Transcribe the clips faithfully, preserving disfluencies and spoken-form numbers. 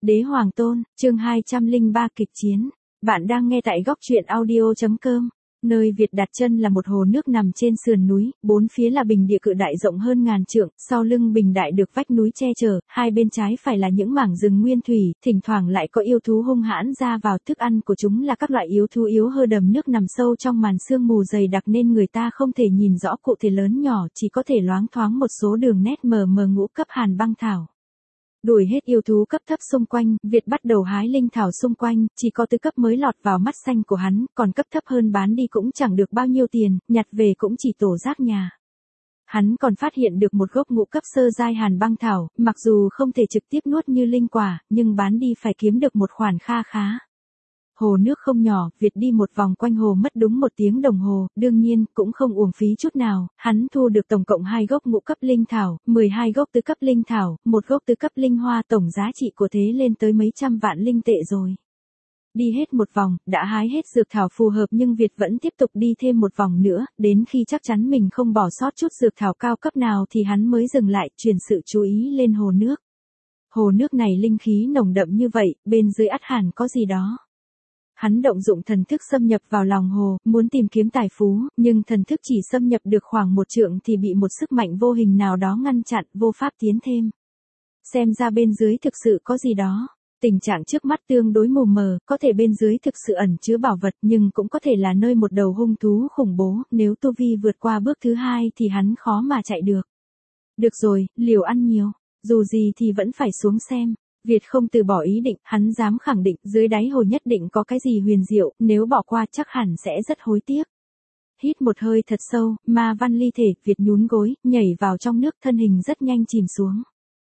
Đế Hoàng Tôn, chương hai trăm lẻ ba kịch chiến. Bạn đang nghe tại góc truyện audio chấm com. Nơi Việt đặt chân là một hồ nước nằm trên sườn núi, bốn phía là bình địa cự đại rộng hơn ngàn trượng, sau lưng bình đại được vách núi che chở, hai bên trái phải là những mảng rừng nguyên thủy, thỉnh thoảng lại có yêu thú hung hãn ra vào. Thức ăn của chúng là các loại yêu thú yếu hơ đầm nước nằm sâu trong màn sương mù dày đặc nên người ta không thể nhìn rõ cụ thể lớn nhỏ, chỉ có thể loáng thoáng một số đường nét mờ mờ ngũ cấp hàn băng thảo. Đuổi hết yêu thú cấp thấp xung quanh, Việt bắt đầu hái linh thảo xung quanh, chỉ có tứ cấp mới lọt vào mắt xanh của hắn, còn cấp thấp hơn bán đi cũng chẳng được bao nhiêu tiền, nhặt về cũng chỉ tổ rác nhà. Hắn còn phát hiện được một gốc ngũ cấp sơ giai hàn băng thảo, mặc dù không thể trực tiếp nuốt như linh quả, nhưng bán đi phải kiếm được một khoản kha khá. Hồ nước không nhỏ, Việt đi một vòng quanh hồ mất đúng một tiếng đồng hồ, đương nhiên, cũng không uổng phí chút nào, hắn thu được tổng cộng hai gốc ngũ cấp linh thảo, mười hai gốc tứ cấp linh thảo, một gốc tứ cấp linh hoa, tổng giá trị của thế lên tới mấy trăm vạn linh tệ rồi. Đi hết một vòng, đã hái hết dược thảo phù hợp nhưng Việt vẫn tiếp tục đi thêm một vòng nữa, đến khi chắc chắn mình không bỏ sót chút dược thảo cao cấp nào thì hắn mới dừng lại, chuyển sự chú ý lên hồ nước. Hồ nước này linh khí nồng đậm như vậy, bên dưới ắt hẳn có gì đó. Hắn động dụng thần thức xâm nhập vào lòng hồ, muốn tìm kiếm tài phú, nhưng thần thức chỉ xâm nhập được khoảng một trượng thì bị một sức mạnh vô hình nào đó ngăn chặn, vô pháp tiến thêm. Xem ra bên dưới thực sự có gì đó. Tình trạng trước mắt tương đối mù mờ, có thể bên dưới thực sự ẩn chứa bảo vật nhưng cũng có thể là nơi một đầu hung thú khủng bố, nếu tu vi vượt qua bước thứ hai thì hắn khó mà chạy được. Được rồi, liều ăn nhiều, dù gì thì vẫn phải xuống xem. Việt không từ bỏ ý định, hắn dám khẳng định dưới đáy hồ nhất định có cái gì huyền diệu, nếu bỏ qua chắc hẳn sẽ rất hối tiếc. Hít một hơi thật sâu, ma văn ly thể, Việt nhún gối, nhảy vào trong nước, thân hình rất nhanh chìm xuống.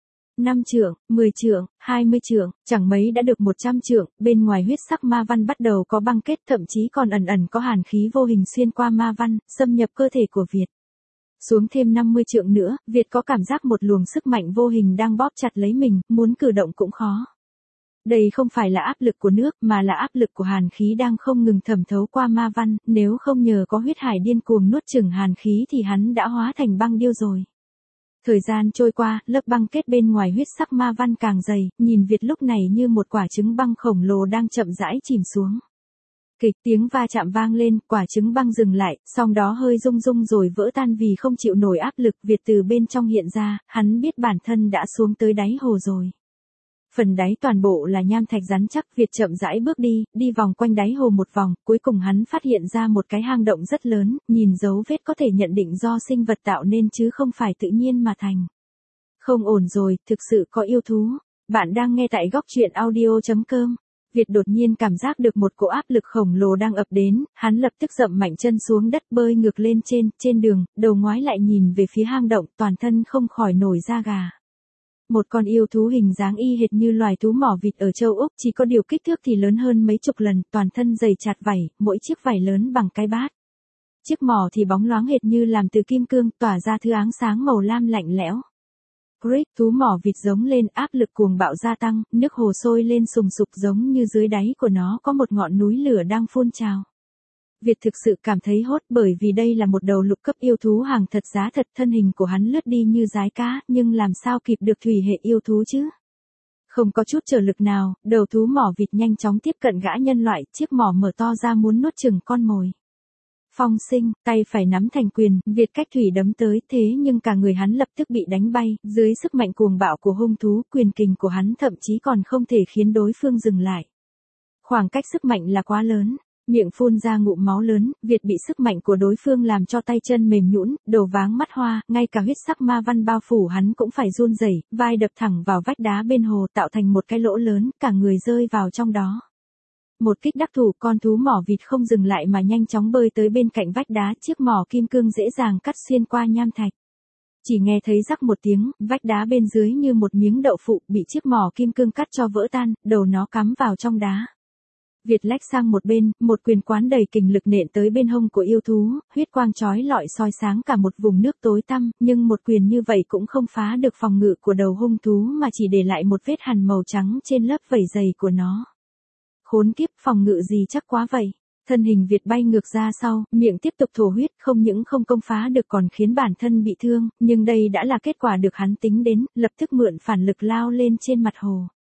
năm trượng, mười trượng, hai mươi trượng, chẳng mấy đã được một trăm trượng, bên ngoài huyết sắc ma văn bắt đầu có băng kết, thậm chí còn ẩn ẩn có hàn khí vô hình xuyên qua ma văn, xâm nhập cơ thể của Việt. Xuống thêm năm mươi trượng nữa, Việt có cảm giác một luồng sức mạnh vô hình đang bóp chặt lấy mình, muốn cử động cũng khó. Đây không phải là áp lực của nước, mà là áp lực của hàn khí đang không ngừng thẩm thấu qua ma văn, nếu không nhờ có huyết hải điên cuồng nuốt chửng hàn khí thì hắn đã hóa thành băng điêu rồi. Thời gian trôi qua, lớp băng kết bên ngoài huyết sắc ma văn càng dày, nhìn Việt lúc này như một quả trứng băng khổng lồ đang chậm rãi chìm xuống. Kịch tiếng va chạm vang lên, quả trứng băng dừng lại, song đó hơi rung rung rồi vỡ tan vì không chịu nổi áp lực. Việt từ bên trong hiện ra, hắn biết bản thân đã xuống tới đáy hồ rồi. Phần đáy toàn bộ là nham thạch rắn chắc. Việt chậm rãi bước đi, đi vòng quanh đáy hồ một vòng, cuối cùng hắn phát hiện ra một cái hang động rất lớn, nhìn dấu vết có thể nhận định do sinh vật tạo nên chứ không phải tự nhiên mà thành. Không ổn rồi, thực sự có yêu thú. Bạn đang nghe tại góc truyện audio chấm com. Việt đột nhiên cảm giác được một cỗ áp lực khổng lồ đang ập đến, hắn lập tức dậm mạnh chân xuống đất bơi ngược lên trên, trên đường, đầu ngoái lại nhìn về phía hang động, toàn thân không khỏi nổi da gà. Một con yêu thú hình dáng y hệt như loài thú mỏ vịt ở châu Úc, chỉ có điều kích thước thì lớn hơn mấy chục lần, toàn thân dày chặt vảy, mỗi chiếc vảy lớn bằng cái bát. Chiếc mỏ thì bóng loáng hệt như làm từ kim cương, tỏa ra thứ áng sáng màu lam lạnh lẽo. Crick, thú mỏ vịt giống lên, áp lực cuồng bạo gia tăng, nước hồ sôi lên sùng sục giống như dưới đáy của nó có một ngọn núi lửa đang phun trào. Việt thực sự cảm thấy hốt bởi vì đây là một đầu lục cấp yêu thú hàng thật giá thật, thân hình của hắn lướt đi như dái cá, nhưng làm sao kịp được thủy hệ yêu thú chứ? Không có chút trở lực nào, đầu thú mỏ vịt nhanh chóng tiếp cận gã nhân loại, chiếc mỏ mở to ra muốn nuốt chửng con mồi. Phong sinh, tay phải nắm thành quyền, Việt cách thủy đấm tới, thế nhưng cả người hắn lập tức bị đánh bay, dưới sức mạnh cuồng bạo của hung thú, quyền kình của hắn thậm chí còn không thể khiến đối phương dừng lại. Khoảng cách sức mạnh là quá lớn, miệng phun ra ngụm máu lớn, Việt bị sức mạnh của đối phương làm cho tay chân mềm nhũn, đầu váng mắt hoa, ngay cả huyết sắc ma văn bao phủ hắn cũng phải run rẩy, vai đập thẳng vào vách đá bên hồ tạo thành một cái lỗ lớn, cả người rơi vào trong đó. Một kích đắc thủ, con thú mỏ vịt không dừng lại mà nhanh chóng bơi tới bên cạnh vách đá, chiếc mỏ kim cương dễ dàng cắt xuyên qua nham thạch. Chỉ nghe thấy rắc một tiếng, vách đá bên dưới như một miếng đậu phụ bị chiếc mỏ kim cương cắt cho vỡ tan, đầu nó cắm vào trong đá. Việt lách sang một bên, một quyền quán đầy kình lực nện tới bên hông của yêu thú, huyết quang chói lọi soi sáng cả một vùng nước tối tăm, nhưng một quyền như vậy cũng không phá được phòng ngự của đầu hung thú mà chỉ để lại một vết hằn màu trắng trên lớp vảy dày của nó. Khốn kiếp, phòng ngự gì chắc quá vậy. Thân hình Việt bay ngược ra sau, miệng tiếp tục thổ huyết, không những không công phá được còn khiến bản thân bị thương, nhưng đây đã là kết quả được hắn tính đến, lập tức mượn phản lực lao lên trên mặt hồ.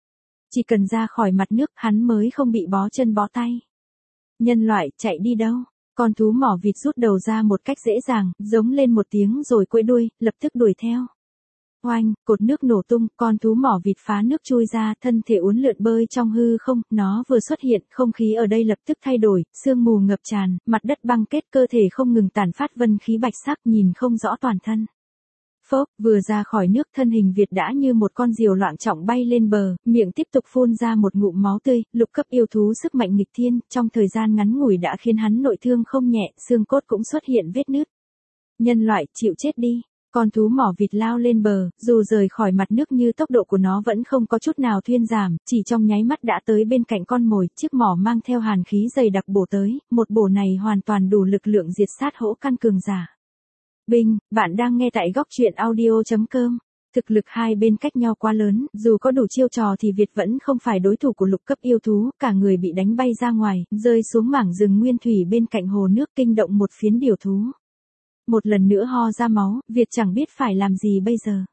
Chỉ cần ra khỏi mặt nước hắn mới không bị bó chân bó tay. Nhân loại, chạy đi đâu? Con thú mỏ vịt rút đầu ra một cách dễ dàng, giống lên một tiếng rồi quẫy đuôi, lập tức đuổi theo. Oanh, cột nước nổ tung, con thú mỏ vịt phá nước chui ra, thân thể uốn lượn bơi trong hư không, nó vừa xuất hiện, không khí ở đây lập tức thay đổi, sương mù ngập tràn, mặt đất băng kết, cơ thể không ngừng tản phát vân khí bạch sắc, nhìn không rõ toàn thân. Phốc, vừa ra khỏi nước, thân hình Việt đã như một con diều loạng trọng bay lên bờ, miệng tiếp tục phun ra một ngụm máu tươi, lục cấp yêu thú sức mạnh nghịch thiên, trong thời gian ngắn ngủi đã khiến hắn nội thương không nhẹ, xương cốt cũng xuất hiện vết nứt. Nhân loại, chịu chết đi. Con thú mỏ vịt lao lên bờ, dù rời khỏi mặt nước như tốc độ của nó vẫn không có chút nào thuyên giảm, chỉ trong nháy mắt đã tới bên cạnh con mồi, chiếc mỏ mang theo hàn khí dày đặc bổ tới, một bổ này hoàn toàn đủ lực lượng diệt sát hổ căn cường giả. Binh, bạn đang nghe tại góc truyện audio.com. Thực lực hai bên cách nhau quá lớn, dù có đủ chiêu trò thì Việt vẫn không phải đối thủ của lục cấp yêu thú, cả người bị đánh bay ra ngoài, rơi xuống mảng rừng nguyên thủy bên cạnh hồ nước kinh động một phiến điểu thú. Một lần nữa ho ra máu, Việt chẳng biết phải làm gì bây giờ.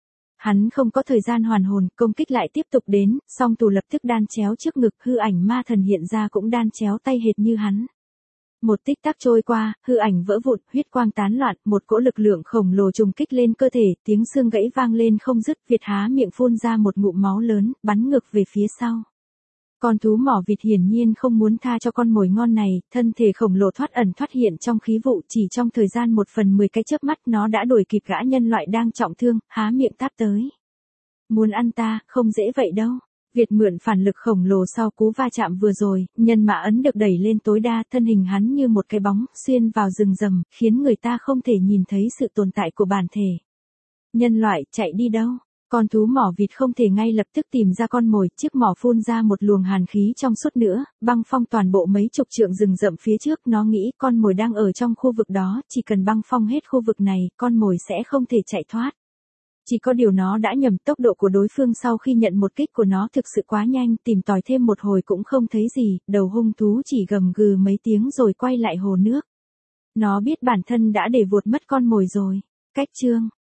Hắn không có thời gian hoàn hồn, công kích lại tiếp tục đến, song tù lập tức đan chéo trước ngực, hư ảnh ma thần hiện ra cũng đan chéo tay hệt như hắn. Một tích tắc trôi qua, hư ảnh vỡ vụn, huyết quang tán loạn, một cỗ lực lượng khổng lồ trùng kích lên cơ thể, tiếng xương gãy vang lên không dứt, Việt há miệng phun ra một ngụm máu lớn, bắn ngược về phía sau. Con thú mỏ vịt hiển nhiên không muốn tha cho con mồi ngon này, thân thể khổng lồ thoát ẩn thoát hiện trong khí vụ, chỉ trong thời gian một phần mười cái chớp mắt nó đã đuổi kịp gã nhân loại đang trọng thương, há miệng táp tới. Muốn ăn ta, không dễ vậy đâu. Việt mượn phản lực khổng lồ sau cú va chạm vừa rồi, nhân mã ấn được đẩy lên tối đa, thân hình hắn như một cái bóng, xuyên vào rừng rầm, khiến người ta không thể nhìn thấy sự tồn tại của bản thể. Nhân loại, chạy đi đâu? Con thú mỏ vịt không thể ngay lập tức tìm ra con mồi, chiếc mỏ phun ra một luồng hàn khí trong suốt nữa, băng phong toàn bộ mấy chục trượng rừng rậm phía trước, nó nghĩ con mồi đang ở trong khu vực đó, chỉ cần băng phong hết khu vực này, con mồi sẽ không thể chạy thoát. Chỉ có điều nó đã nhầm, tốc độ của đối phương sau khi nhận một kích của nó thực sự quá nhanh, tìm tòi thêm một hồi cũng không thấy gì, đầu hung thú chỉ gầm gừ mấy tiếng rồi quay lại hồ nước. Nó biết bản thân đã để vụt mất con mồi rồi. Cách chương